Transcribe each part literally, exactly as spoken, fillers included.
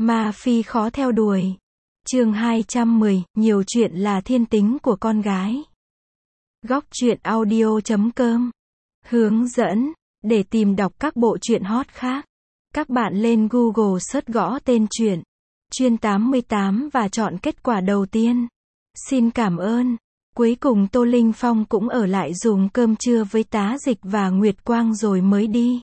Ma phi khó theo đuổi. Chương hai trăm mười, nhiều chuyện là thiên tính của con gái. Góc truyện audio chấm com. Hướng dẫn, để tìm đọc các bộ truyện hot khác, các bạn lên Google search gõ tên truyện Chuyên tám mươi tám và chọn kết quả đầu tiên. Xin cảm ơn. Cuối cùng Tô Linh Phong cũng ở lại dùng cơm trưa với Tá Dịch và Nguyệt Quang rồi mới đi.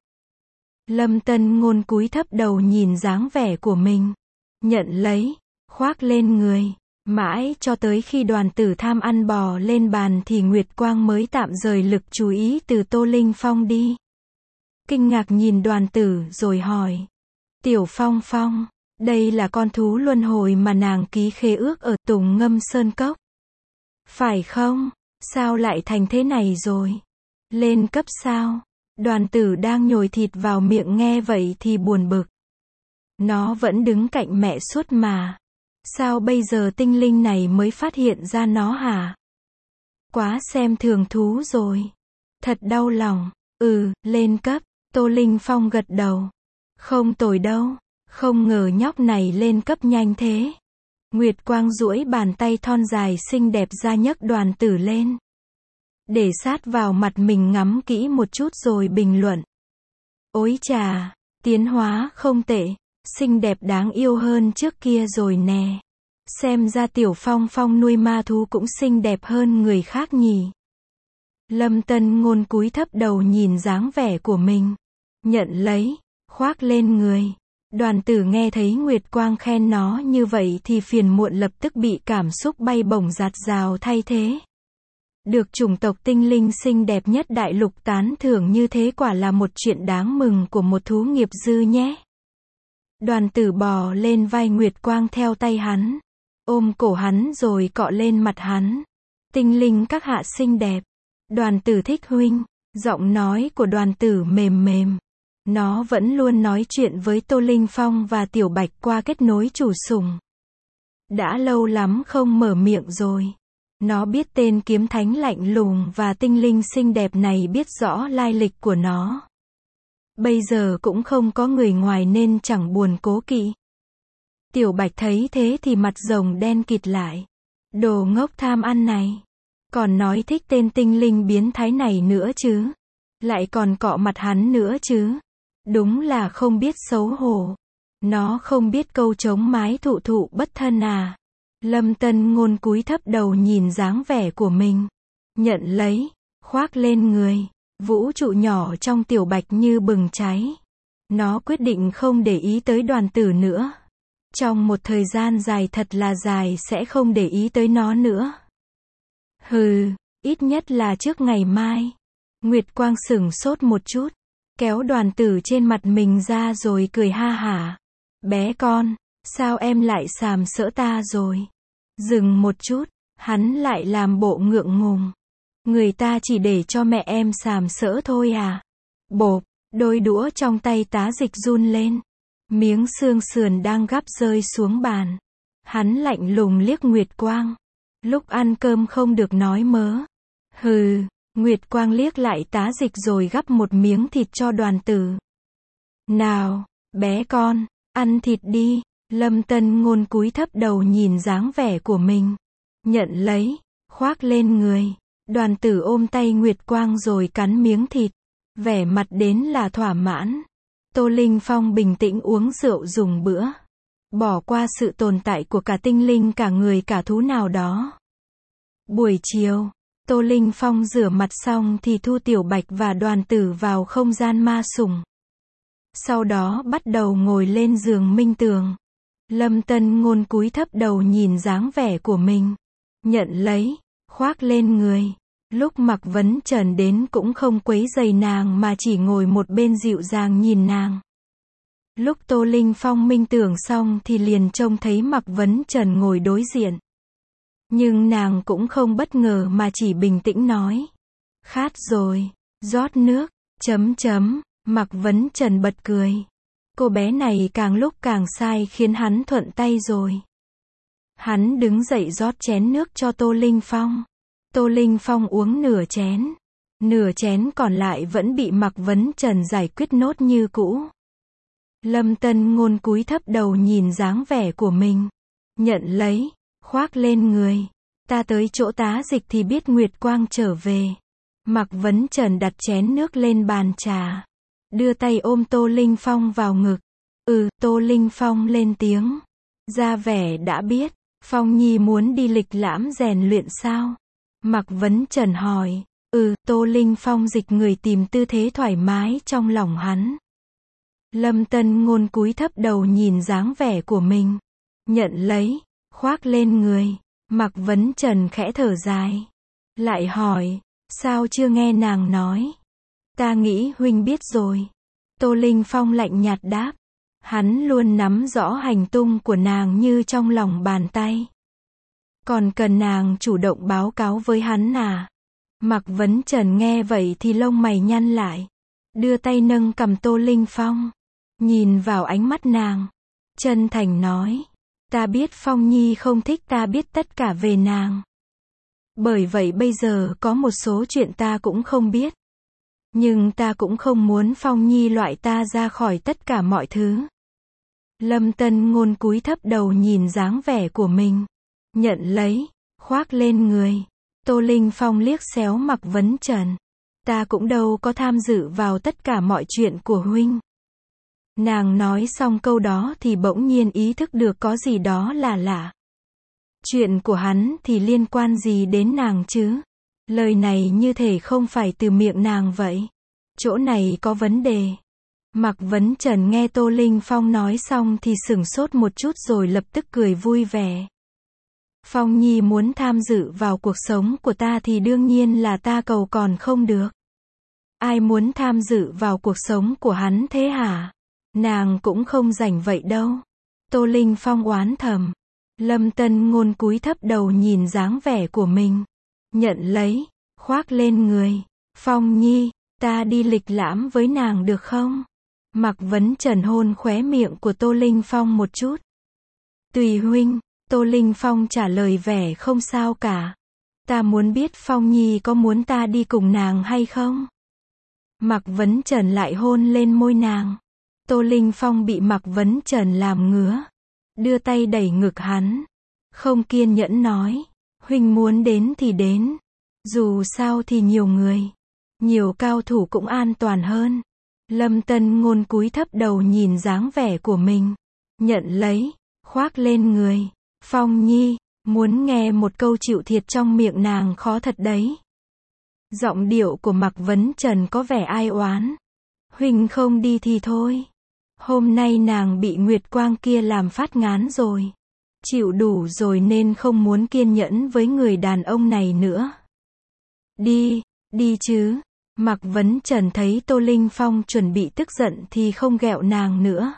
Lâm Tân Ngôn cúi thấp đầu nhìn dáng vẻ của mình, nhận lấy, khoác lên người. Mãi cho tới khi Đoàn Tử Tham ăn bò lên bàn thì Nguyệt Quang mới tạm rời lực chú ý từ Tô Linh Phong đi. Kinh ngạc nhìn Đoàn Tử rồi hỏi. Tiểu Phong Phong, đây là con thú luân hồi mà nàng ký khế ước ở Tùng Ngâm Sơn Cốc. Phải không? Sao lại thành thế này rồi? Lên cấp sao? Đoàn Tử đang nhồi thịt vào miệng nghe vậy thì buồn bực. Nó vẫn đứng cạnh mẹ suốt mà. Sao bây giờ tinh linh này mới phát hiện ra nó hả? Quá xem thường thú rồi. Thật đau lòng. Ừ, lên cấp. Tô Linh Phong gật đầu. Không tồi đâu. Không ngờ nhóc này lên cấp nhanh thế. Nguyệt Quang duỗi bàn tay thon dài xinh đẹp ra nhấc Đoàn Tử lên. Để sát vào mặt mình ngắm kỹ một chút rồi bình luận. Ôi chà, tiến hóa không tệ, xinh đẹp đáng yêu hơn trước kia rồi nè. Xem ra Tiểu Phong Phong nuôi ma thú cũng xinh đẹp hơn người khác nhỉ. Lâm Tân Ngôn cúi thấp đầu nhìn dáng vẻ của mình, nhận lấy, khoác lên người. Đoàn Tử nghe thấy Nguyệt Quang khen nó như vậy thì phiền muộn lập tức bị cảm xúc bay bổng dạt dào thay thế. Được chủng tộc tinh linh xinh đẹp nhất đại lục tán thưởng như thế quả là một chuyện đáng mừng của một thú nghiệp dư nhé. Đoàn Tử bò lên vai Nguyệt Quang theo tay hắn, ôm cổ hắn rồi cọ lên mặt hắn. Tinh linh các hạ xinh đẹp. Đoàn Tử thích huynh. Giọng nói của Đoàn Tử mềm mềm. Nó vẫn luôn nói chuyện với Tô Linh Phong và Tiểu Bạch qua kết nối chủ sủng. Đã lâu lắm không mở miệng rồi. Nó biết tên kiếm thánh lạnh lùng và tinh linh xinh đẹp này biết rõ lai lịch của nó. Bây giờ cũng không có người ngoài nên chẳng buồn cố kỵ. Tiểu Bạch thấy thế thì mặt rồng đen kịt lại. Đồ ngốc tham ăn này. Còn nói thích tên tinh linh biến thái này nữa chứ. Lại còn cọ mặt hắn nữa chứ. Đúng là không biết xấu hổ. Nó không biết câu chống mái thụ thụ bất thân à. Lâm Tân Ngôn cúi thấp đầu nhìn dáng vẻ của mình, nhận lấy, khoác lên người. Vũ trụ nhỏ trong Tiểu Bạch như bừng cháy. Nó quyết định không để ý tới Đoàn Tử nữa. Trong một thời gian dài thật là dài sẽ không để ý tới nó nữa. Hừ, ít nhất là trước ngày mai. Nguyệt Quang sửng sốt một chút, kéo Đoàn Tử trên mặt mình ra rồi cười ha hả. Bé con, sao em lại sàm sỡ ta rồi? Dừng một chút, hắn lại làm bộ ngượng ngùng. Người ta chỉ để cho mẹ em sàm sỡ thôi à? Bộp, đôi đũa trong tay Tá Dịch run lên. Miếng xương sườn đang gắp rơi xuống bàn. Hắn lạnh lùng liếc Nguyệt Quang. Lúc ăn cơm không được nói mớ. Hừ, Nguyệt Quang liếc lại Tá Dịch rồi gắp một miếng thịt cho Đoàn Tử. Nào, bé con, ăn thịt đi. Lâm Tân Ngôn cúi thấp đầu nhìn dáng vẻ của mình, nhận lấy, khoác lên người. Đoàn Tử ôm tay Nguyệt Quang rồi cắn miếng thịt, vẻ mặt đến là thỏa mãn. Tô Linh Phong bình tĩnh uống rượu dùng bữa, bỏ qua sự tồn tại của cả tinh linh cả người cả thú nào đó. Buổi chiều, Tô Linh Phong rửa mặt xong thì thu Tiểu Bạch và Đoàn Tử vào không gian ma sủng. Sau đó bắt đầu ngồi lên giường minh tường. Lâm Tân Ngôn cúi thấp đầu nhìn dáng vẻ của mình, nhận lấy, khoác lên người. Lúc Mạc Vấn Trần đến cũng không quấy rầy nàng mà chỉ ngồi một bên dịu dàng nhìn nàng. Lúc Tô Linh Phong minh tưởng xong thì liền trông thấy Mạc Vấn Trần ngồi đối diện. Nhưng nàng cũng không bất ngờ mà chỉ bình tĩnh nói. Khát rồi, rót nước, chấm chấm, Mạc Vấn Trần bật cười. Cô bé này càng lúc càng sai khiến hắn thuận tay rồi. Hắn đứng dậy rót chén nước cho Tô Linh Phong. Tô Linh Phong uống nửa chén. Nửa chén còn lại vẫn bị Mạc Vấn Trần giải quyết nốt như cũ. Lâm Tân Ngôn cúi thấp đầu nhìn dáng vẻ của mình. Nhận lấy, khoác lên người. Ta tới chỗ tá dịch thì biết Nguyệt Quang trở về. Mạc Vấn Trần đặt chén nước lên bàn trà. Đưa tay ôm Tô Linh Phong vào ngực. Ừ, Tô Linh Phong lên tiếng. Ra vẻ đã biết. Phong Nhi muốn đi lịch lãm rèn luyện sao? Mạc Vấn Trần hỏi. Ừ, Tô Linh Phong dịch người tìm tư thế thoải mái trong lòng hắn. Lâm Tân Ngôn cúi thấp đầu nhìn dáng vẻ của mình. Nhận lấy, khoác lên người. Mạc Vấn Trần khẽ thở dài. Lại hỏi, sao chưa nghe nàng nói? Ta nghĩ huynh biết rồi. Tô Linh Phong lạnh nhạt đáp. Hắn luôn nắm rõ hành tung của nàng như trong lòng bàn tay. Còn cần nàng chủ động báo cáo với hắn à? Mạc Vấn Trần nghe vậy thì lông mày nhăn lại. Đưa tay nâng cầm Tô Linh Phong. Nhìn vào ánh mắt nàng. Chân thành nói. Ta biết Phong Nhi không thích ta biết tất cả về nàng. Bởi vậy bây giờ có một số chuyện ta cũng không biết. Nhưng ta cũng không muốn Phong Nhi loại ta ra khỏi tất cả mọi thứ. Lâm Tân Ngôn cúi thấp đầu nhìn dáng vẻ của mình. Nhận lấy, khoác lên người. Tô Linh Phong liếc xéo Mạc Vấn Trần. Ta cũng đâu có tham dự vào tất cả mọi chuyện của huynh. Nàng nói xong câu đó thì bỗng nhiên ý thức được có gì đó là lạ. Chuyện của hắn thì liên quan gì đến nàng chứ? Lời này như thể không phải từ miệng nàng vậy. Chỗ này có vấn đề. Mạc Vấn Trần nghe Tô Linh Phong nói xong thì sửng sốt một chút rồi lập tức cười vui vẻ. Phong Nhi muốn tham dự vào cuộc sống của ta thì đương nhiên là ta cầu còn không được. Ai muốn tham dự vào cuộc sống của hắn thế hả? Nàng cũng không rảnh vậy đâu. Tô Linh Phong oán thầm. Lâm Tân Ngôn cúi thấp đầu nhìn dáng vẻ của mình. Nhận lấy, khoác lên người. Phong Nhi, ta đi lịch lãm với nàng được không? Mạc Vấn Trần hôn khóe miệng của Tô Linh Phong một chút. Tùy huynh, Tô Linh Phong trả lời vẻ không sao cả. Ta muốn biết Phong Nhi có muốn ta đi cùng nàng hay không? Mạc Vấn Trần lại hôn lên môi nàng. Tô Linh Phong bị Mạc Vấn Trần làm ngứa. Đưa tay đẩy ngực hắn. Không kiên nhẫn nói. Huynh muốn đến thì đến. Dù sao thì nhiều người. Nhiều cao thủ cũng an toàn hơn. Lâm Tân Ngôn cúi thấp đầu nhìn dáng vẻ của mình. Nhận lấy, khoác lên người. Phong Nhi, muốn nghe một câu chịu thiệt trong miệng nàng khó thật đấy. Giọng điệu của Mạc Vấn Trần có vẻ ai oán. Huynh không đi thì thôi. Hôm nay nàng bị Nguyệt Quang kia làm phát ngán rồi. Chịu đủ rồi nên không muốn kiên nhẫn với người đàn ông này nữa. Đi, đi chứ. Mạc Vấn Trần thấy Tô Linh Phong chuẩn bị tức giận thì không ghẹo nàng nữa.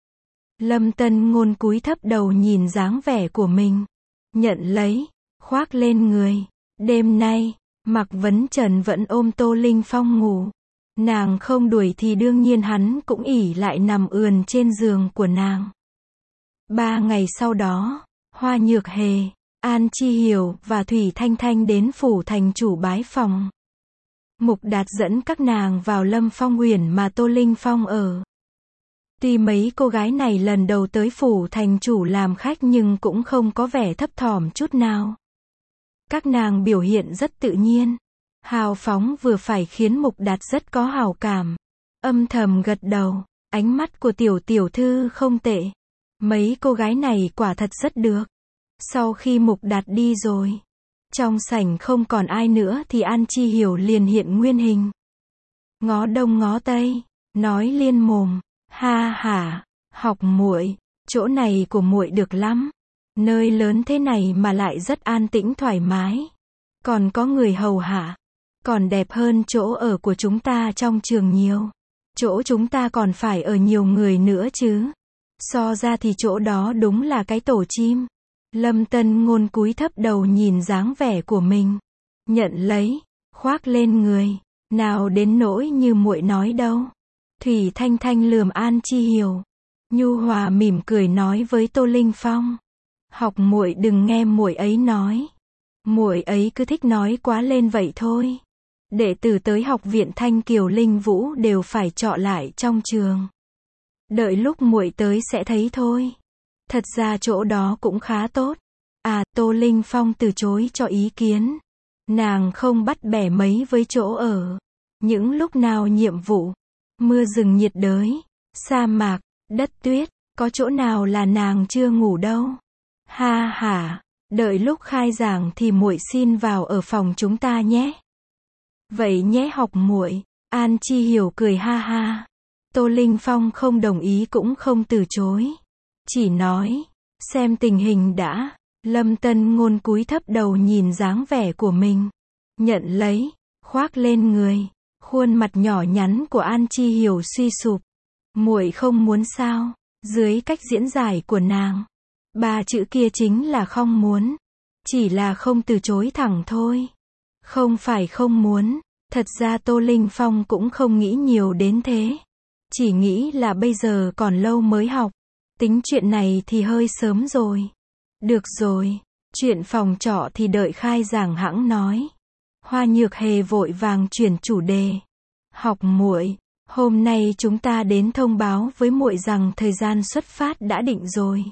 Lâm Tân Ngôn cúi thấp đầu nhìn dáng vẻ của mình. Nhận lấy, khoác lên người. Đêm nay, Mạc Vấn Trần vẫn ôm Tô Linh Phong ngủ. Nàng không đuổi thì đương nhiên hắn cũng ỉ lại nằm ườn trên giường của nàng. Ba ngày sau đó, Hoa Nhược Hề, An Chi Hiểu và Thủy Thanh Thanh đến phủ thành chủ bái phòng. Mục Đạt dẫn các nàng vào Lâm Phong Uyển mà Tô Linh Phong ở. Tuy mấy cô gái này lần đầu tới phủ thành chủ làm khách nhưng cũng không có vẻ thấp thỏm chút nào. Các nàng biểu hiện rất tự nhiên. Hào phóng vừa phải khiến Mục Đạt rất có hảo cảm. Âm thầm gật đầu. Ánh mắt của tiểu tiểu thư không tệ. Mấy cô gái này quả thật rất được. Sau khi Mục Đạt đi rồi, trong sảnh không còn ai nữa thì An Chi Hiểu liền hiện nguyên hình. Ngó đông ngó tây, nói liên mồm, ha hả, học muội, chỗ này của muội được lắm. Nơi lớn thế này mà lại rất an tĩnh thoải mái. Còn có người hầu hạ. Còn đẹp hơn chỗ ở của chúng ta trong trường nhiều. Chỗ chúng ta còn phải ở nhiều người nữa chứ. So ra thì chỗ đó đúng là cái tổ chim. Lâm Tân Ngôn cúi thấp đầu nhìn dáng vẻ của mình. Nhận lấy, khoác lên người. Nào đến nỗi như muội nói đâu. Thủy Thanh Thanh lườm An Chi Hiểu. Nhu hòa mỉm cười nói với Tô Linh Phong. Học muội đừng nghe muội ấy nói. Muội ấy cứ thích nói quá lên vậy thôi. Đệ tử tới học viện Thanh Kiều Linh Vũ đều phải trọ lại trong trường. Đợi lúc muội tới sẽ thấy thôi. Thật ra chỗ đó cũng khá tốt. À, Tô Linh Phong từ chối cho ý kiến. Nàng không bắt bẻ mấy với chỗ ở. Những lúc nào nhiệm vụ, mưa rừng nhiệt đới, sa mạc, đất tuyết, có chỗ nào là nàng chưa ngủ đâu. Ha ha, đợi lúc khai giảng thì muội xin vào ở phòng chúng ta nhé. Vậy nhé học muội. An Chi Hiểu cười ha ha. Tô Linh Phong không đồng ý cũng không từ chối. Chỉ nói, xem tình hình đã. Lâm Tân Ngôn cúi thấp đầu nhìn dáng vẻ của mình. Nhận lấy, khoác lên người. Khuôn mặt nhỏ nhắn của An Chi Hiểu suy sụp. Muội không muốn sao? Dưới cách diễn giải của nàng, ba chữ kia chính là không muốn. Chỉ là không từ chối thẳng thôi. Không phải không muốn. Thật ra Tô Linh Phong cũng không nghĩ nhiều đến thế. Chỉ nghĩ là bây giờ còn lâu mới học. Tính chuyện này thì hơi sớm rồi. Được rồi. Chuyện phòng trọ thì đợi khai giảng hẵng nói. Hoa Nhược Hề vội vàng chuyển chủ đề. Học muội, hôm nay chúng ta đến thông báo với muội rằng thời gian xuất phát đã định rồi.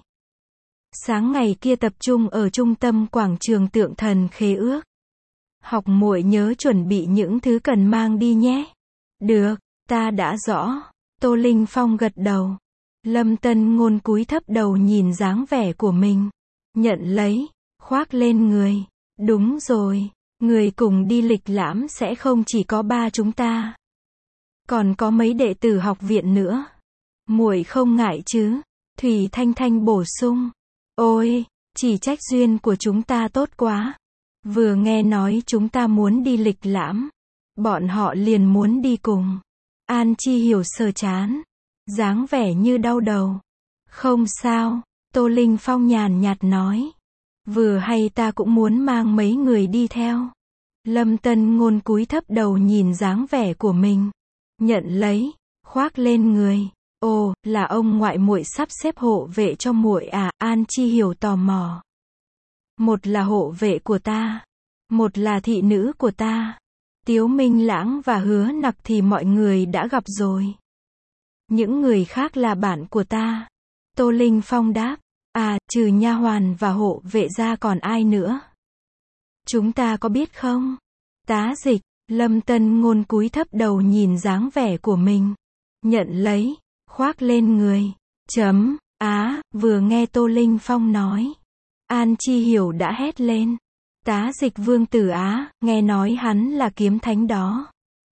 Sáng ngày kia tập trung ở trung tâm quảng trường Tượng Thần Khế Ước. Học muội nhớ chuẩn bị những thứ cần mang đi nhé. Được, ta đã rõ. Tô Linh Phong gật đầu. Lâm Tân Ngôn cúi thấp đầu nhìn dáng vẻ của mình. Nhận lấy, khoác lên người. Đúng rồi, người cùng đi lịch lãm sẽ không chỉ có ba chúng ta. Còn có mấy đệ tử học viện nữa. Muội không ngại chứ? Thủy Thanh Thanh bổ sung. Ôi, chỉ trách duyên của chúng ta tốt quá. Vừa nghe nói chúng ta muốn đi lịch lãm, bọn họ liền muốn đi cùng. An Chi Hiểu sờ chán, dáng vẻ như đau đầu. Không sao, Tô Linh Phong nhàn nhạt nói. Vừa hay ta cũng muốn mang mấy người đi theo. Lâm Tân Ngôn cúi thấp đầu nhìn dáng vẻ của mình. Nhận lấy, khoác lên người. Ồ, là ông ngoại muội sắp xếp hộ vệ cho muội à? An Chi Hiểu tò mò. Một là hộ vệ của ta, một là thị nữ của ta. Tiếu Minh Lãng và Hứa Nặc thì mọi người đã gặp rồi. Những người khác là bạn của ta. Tô Linh Phong đáp. À, trừ nha hoàn và hộ vệ ra còn ai nữa? Chúng ta có biết không? Tá Dịch. Lâm Tân Ngôn cúi thấp đầu nhìn dáng vẻ của mình. Nhận lấy, khoác lên người. Chấm, á, vừa nghe Tô Linh Phong nói. An Chi Hiểu đã hét lên. Tá Dịch Vương Tử Á, nghe nói hắn là kiếm thánh đó.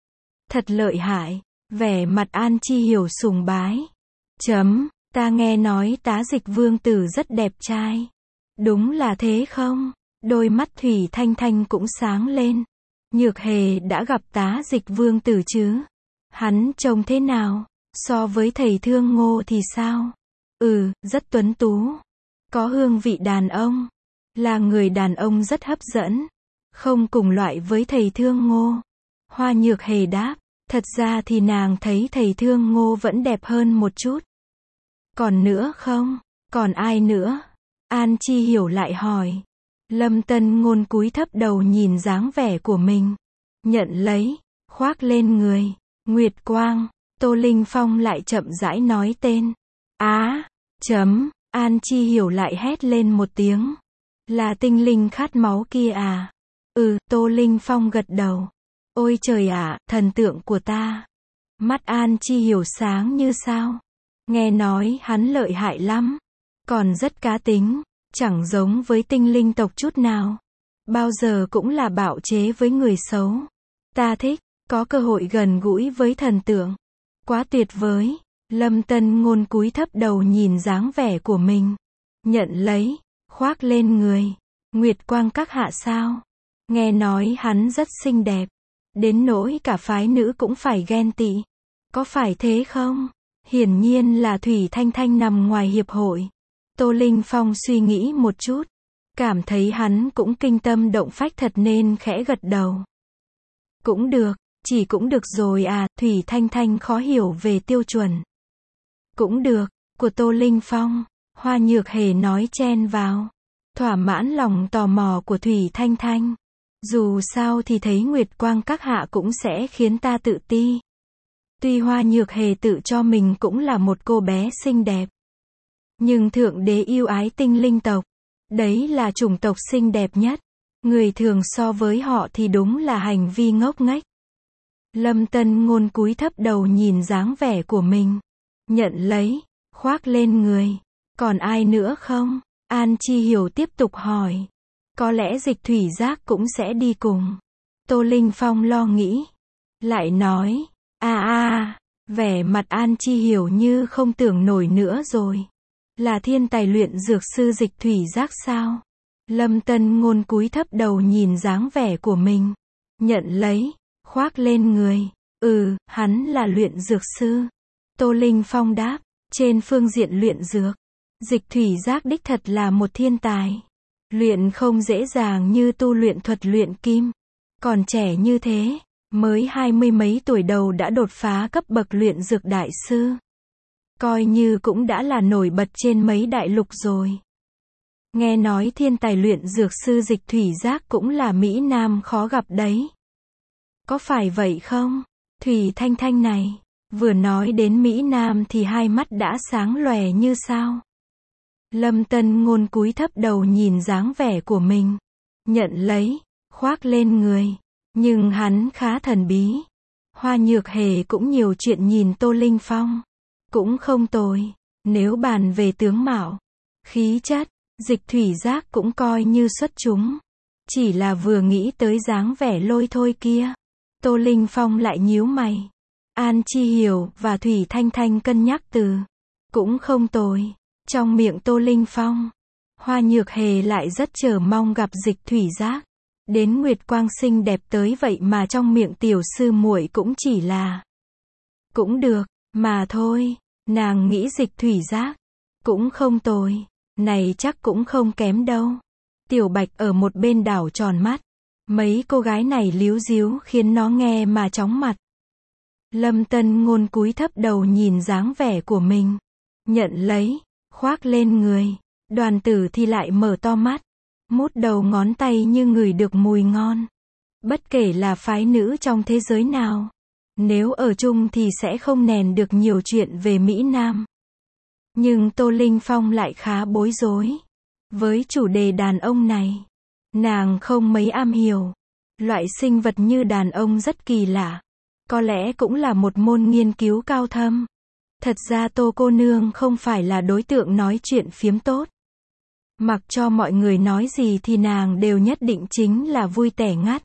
Thật lợi hại. Vẻ mặt An Chi Hiểu sùng bái. Chấm, ta nghe nói Tá Dịch Vương Tử rất đẹp trai. Đúng là thế không? Đôi mắt Thủy Thanh Thanh cũng sáng lên. Nhược Hề đã gặp Tá Dịch Vương Tử chứ? Hắn trông thế nào? So với thầy Thương Ngô thì sao? Ừ, rất tuấn tú. Có hương vị đàn ông. Là người đàn ông rất hấp dẫn. Không cùng loại với thầy Thương Ngô. Hoa Nhược Hề đáp. Thật ra thì nàng thấy thầy Thương Ngô vẫn đẹp hơn một chút. Còn nữa không? Còn ai nữa? An Chi Hiểu lại hỏi. Lâm Tân Ngôn cúi thấp đầu nhìn dáng vẻ của mình. Nhận lấy, khoác lên người. Nguyệt Quang. Tô Linh Phong lại chậm rãi nói tên. Á, chấm, An Chi Hiểu lại hét lên một tiếng. Là tinh linh khát máu kia à? Ừ, Tô Linh Phong gật đầu. Ôi trời ạ, thần tượng của ta. Mắt An Chi Hiểu sáng như sao. Nghe nói hắn lợi hại lắm. Còn rất cá tính. Chẳng giống với tinh linh tộc chút nào. Bao giờ cũng là bạo chế với người xấu. Ta thích, có cơ hội gần gũi với thần tượng. Quá tuyệt vời. Lâm Tân Ngôn cúi thấp đầu nhìn dáng vẻ của mình. Nhận lấy, khoác lên người. Nguyệt Quang các hạ sao? Nghe nói hắn rất xinh đẹp. Đến nỗi cả phái nữ cũng phải ghen tị. Có phải thế không? Hiển nhiên là Thủy Thanh Thanh nằm ngoài hiệp hội. Tô Linh Phong suy nghĩ một chút. Cảm thấy hắn cũng kinh tâm động phách thật nên khẽ gật đầu. Cũng được, chỉ cũng được rồi à, Thủy Thanh Thanh khó hiểu về tiêu chuẩn. Cũng được, của Tô Linh Phong. Hoa Nhược Hề nói chen vào. Thỏa mãn lòng tò mò của Thủy Thanh Thanh. Dù sao thì thấy Nguyệt Quang các hạ cũng sẽ khiến ta tự ti. Tuy Hoa Nhược Hề tự cho mình cũng là một cô bé xinh đẹp, nhưng Thượng Đế yêu ái tinh linh tộc. Đấy là chủng tộc xinh đẹp nhất. Người thường so với họ thì đúng là hành vi ngốc nghếch. Lâm Tân Ngôn cúi thấp đầu nhìn dáng vẻ của mình. Nhận lấy, khoác lên người. Còn ai nữa không? An Chi Hiểu tiếp tục hỏi. Có lẽ Dịch Thủy Giác cũng sẽ đi cùng. Tô Linh Phong lo nghĩ. Lại nói, a a, vẻ mặt An Chi Hiểu như không tưởng nổi nữa rồi. Là thiên tài luyện dược sư Dịch Thủy Giác sao? Lâm Tân Ngôn cúi thấp đầu nhìn dáng vẻ của mình. Nhận lấy, khoác lên người. Ừ, hắn là luyện dược sư. Tô Linh Phong đáp. Trên phương diện luyện dược, Dịch Thủy Giác đích thật là một thiên tài. Luyện không dễ dàng như tu luyện thuật luyện kim. Còn trẻ như thế, mới hai mươi mấy tuổi đầu đã đột phá cấp bậc luyện dược đại sư. Coi như cũng đã là nổi bật trên mấy đại lục rồi. Nghe nói thiên tài luyện dược sư Dịch Thủy Giác cũng là Mỹ Nam khó gặp đấy. Có phải vậy không? Thủy Thanh Thanh này, vừa nói đến Mỹ Nam thì hai mắt đã sáng lòe như sao. Lâm Tân Ngôn cúi thấp đầu nhìn dáng vẻ của mình. Nhận lấy, khoác lên người. Nhưng hắn khá thần bí. Hoa Nhược Hề cũng nhiều chuyện nhìn Tô Linh Phong. Cũng không tồi. Nếu bàn về tướng mạo, khí chất, Dịch Thủy Giác cũng coi như xuất chúng. Chỉ là vừa nghĩ tới dáng vẻ lôi thôi kia, Tô Linh Phong lại nhíu mày. An Chi Hiểu và Thủy Thanh Thanh cân nhắc từ. Cũng không tồi. Trong miệng Tô Linh Phong, Hoa Nhược Hề lại rất chờ mong gặp Dịch Thủy Giác. Đến Nguyệt Quang xinh đẹp tới vậy mà trong miệng tiểu sư muội cũng chỉ là cũng được, mà thôi. Nàng nghĩ Dịch Thủy Giác cũng không tồi. Này chắc cũng không kém đâu. Tiểu Bạch ở một bên đảo tròn mắt. Mấy cô gái này líu díu khiến nó nghe mà chóng mặt. Lâm Tân Ngôn cúi thấp đầu nhìn dáng vẻ của mình. Nhận lấy, khoác lên người. Đoàn Tử thì lại mở to mắt. Mút đầu ngón tay như ngửi được mùi ngon. Bất kể là phái nữ trong thế giới nào, nếu ở chung thì sẽ không nèn được nhiều chuyện về Mỹ Nam. Nhưng Tô Linh Phong lại khá bối rối. Với chủ đề đàn ông này, nàng không mấy am hiểu. Loại sinh vật như đàn ông rất kỳ lạ. Có lẽ cũng là một môn nghiên cứu cao thâm. Thật ra Tô cô nương không phải là đối tượng nói chuyện phiếm tốt. Mặc cho mọi người nói gì thì nàng đều nhất định chính là vui tẻ ngắt.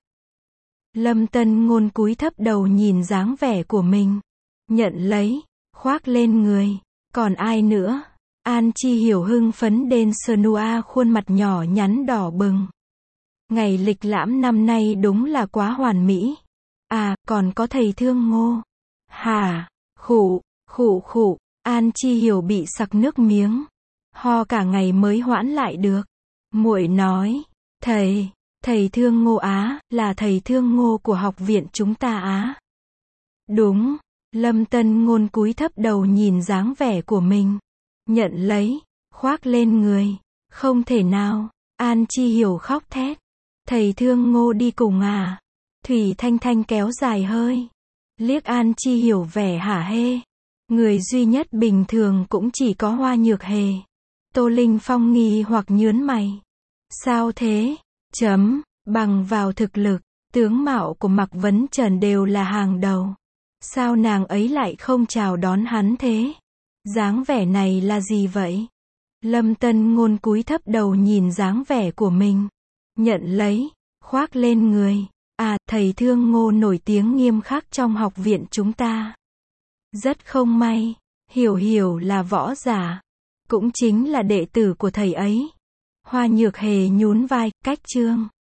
Lâm Tân Ngôn cúi thấp đầu nhìn dáng vẻ của mình. Nhận lấy, khoác lên người. Còn ai nữa? An Chi Hiểu hưng phấn đến Snua khuôn mặt nhỏ nhắn đỏ bừng. Ngày lịch lãm năm nay đúng là quá hoàn mỹ. À, còn có thầy Thương Ngô. Hà, khụ, khụ khụ, An Chi Hiểu bị sặc nước miếng. Ho cả ngày mới hoãn lại được. Muội nói, thầy, thầy Thương Ngô á, là thầy Thương Ngô của học viện chúng ta á. Đúng, Lâm Tân Ngôn cúi thấp đầu nhìn dáng vẻ của mình. Nhận lấy, khoác lên người. Không thể nào, An Chi Hiểu khóc thét. Thầy Thương Ngô đi cùng à? Thủy Thanh Thanh kéo dài hơi. Liếc An Chi Hiểu vẻ hả hê. Người duy nhất bình thường cũng chỉ có Hoa Nhược Hề. Tô Linh Phong nghi hoặc nhớn mày. Sao thế? Chấm, bằng vào thực lực, tướng mạo của Mạc Vấn Trần đều là hàng đầu. Sao nàng ấy lại không chào đón hắn thế? Dáng vẻ này là gì vậy? Lâm Tân Ngôn cúi thấp đầu nhìn dáng vẻ của mình. Nhận lấy, khoác lên người. À, thầy Thương Ngô nổi tiếng nghiêm khắc trong học viện chúng ta. Rất không may, Hiểu Hiểu là võ giả, cũng chính là đệ tử của thầy ấy. Hoa Nhược Hề nhún vai, cách chương.